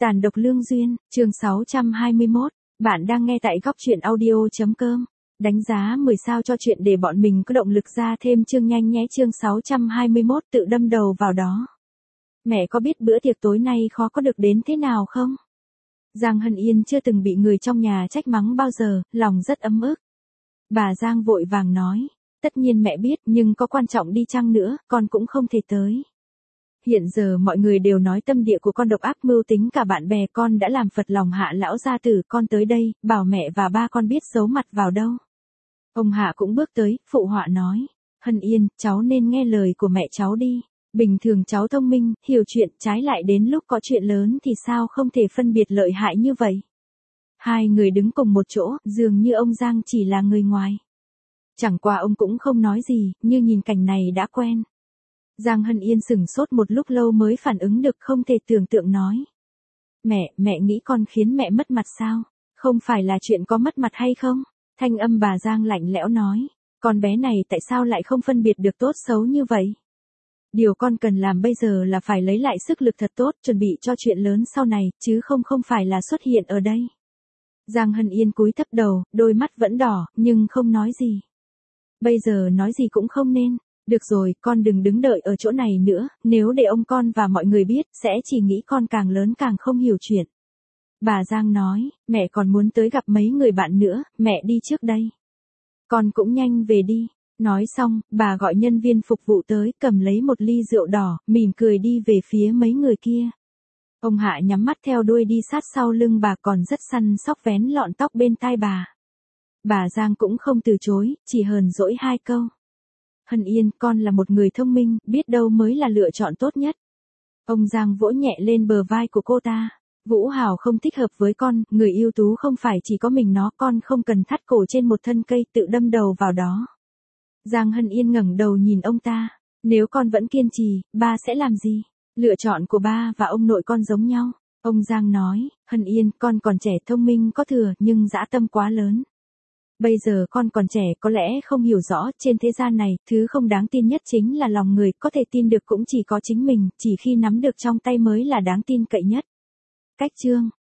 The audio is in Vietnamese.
Tàn độc lương duyên, chương 621, bạn đang nghe tại góc truyện audio.com. Đánh giá 10 sao cho chuyện để bọn mình có động lực ra thêm chương nhanh nhé. Chương 621 tự đâm đầu vào đó. Mẹ có biết bữa tiệc tối nay khó có được đến thế nào không? Giang Hân Yên chưa từng bị người trong nhà trách mắng bao giờ, lòng rất ấm ức. Bà Giang vội vàng nói, tất nhiên mẹ biết nhưng có quan trọng đi chăng nữa, con cũng không thể tới. Hiện giờ mọi người đều nói tâm địa của con độc ác mưu tính, cả bạn bè con đã làm phật lòng Hạ lão gia tử, con tới đây, bảo mẹ và ba con biết giấu mặt vào đâu. Ông Hạ cũng bước tới, phụ họa nói, Hân Yên, cháu nên nghe lời của mẹ cháu đi. Bình thường cháu thông minh, hiểu chuyện, trái lại đến lúc có chuyện lớn thì sao không thể phân biệt lợi hại như vậy. Hai người đứng cùng một chỗ, dường như ông Giang chỉ là người ngoài. Chẳng qua ông cũng không nói gì, như nhìn cảnh này đã quen. Giang Hân Yên sửng sốt một lúc lâu mới phản ứng được, không thể tưởng tượng nói. Mẹ nghĩ con khiến mẹ mất mặt sao? Không phải là chuyện có mất mặt hay không? Thanh âm bà Giang lạnh lẽo nói. Con bé này tại sao lại không phân biệt được tốt xấu như vậy? Điều con cần làm bây giờ là phải lấy lại sức lực thật tốt, chuẩn bị cho chuyện lớn sau này, chứ không phải là xuất hiện ở đây. Giang Hân Yên cúi thấp đầu, đôi mắt vẫn đỏ, nhưng không nói gì. Bây giờ nói gì cũng không nên. Được rồi, con đừng đứng đợi ở chỗ này nữa, nếu để ông con và mọi người biết, sẽ chỉ nghĩ con càng lớn càng không hiểu chuyện. Bà Giang nói, mẹ còn muốn tới gặp mấy người bạn nữa, mẹ đi trước đây. Con cũng nhanh về đi. Nói xong, bà gọi nhân viên phục vụ tới, cầm lấy một ly rượu đỏ, mỉm cười đi về phía mấy người kia. Ông Hạ nhắm mắt theo đuôi đi sát sau lưng bà, còn rất săn sóc vén lọn tóc bên tai bà. Bà Giang cũng không từ chối, chỉ hờn dỗi hai câu. Hân Yên, con là một người thông minh, biết đâu mới là lựa chọn tốt nhất. Ông Giang vỗ nhẹ lên bờ vai của cô ta. Vũ Hào không thích hợp với con, người ưu tú không phải chỉ có mình nó, con không cần thắt cổ trên một thân cây tự đâm đầu vào đó. Giang Hân Yên ngẩng đầu nhìn ông ta. Nếu con vẫn kiên trì, ba sẽ làm gì? Lựa chọn của ba và ông nội con giống nhau. Ông Giang nói, Hân Yên, con còn trẻ thông minh có thừa, nhưng dã tâm quá lớn. Bây giờ con còn trẻ có lẽ không hiểu rõ, trên thế gian này, thứ không đáng tin nhất chính là lòng người, có thể tin được cũng chỉ có chính mình, chỉ khi nắm được trong tay mới là đáng tin cậy nhất. Cách chương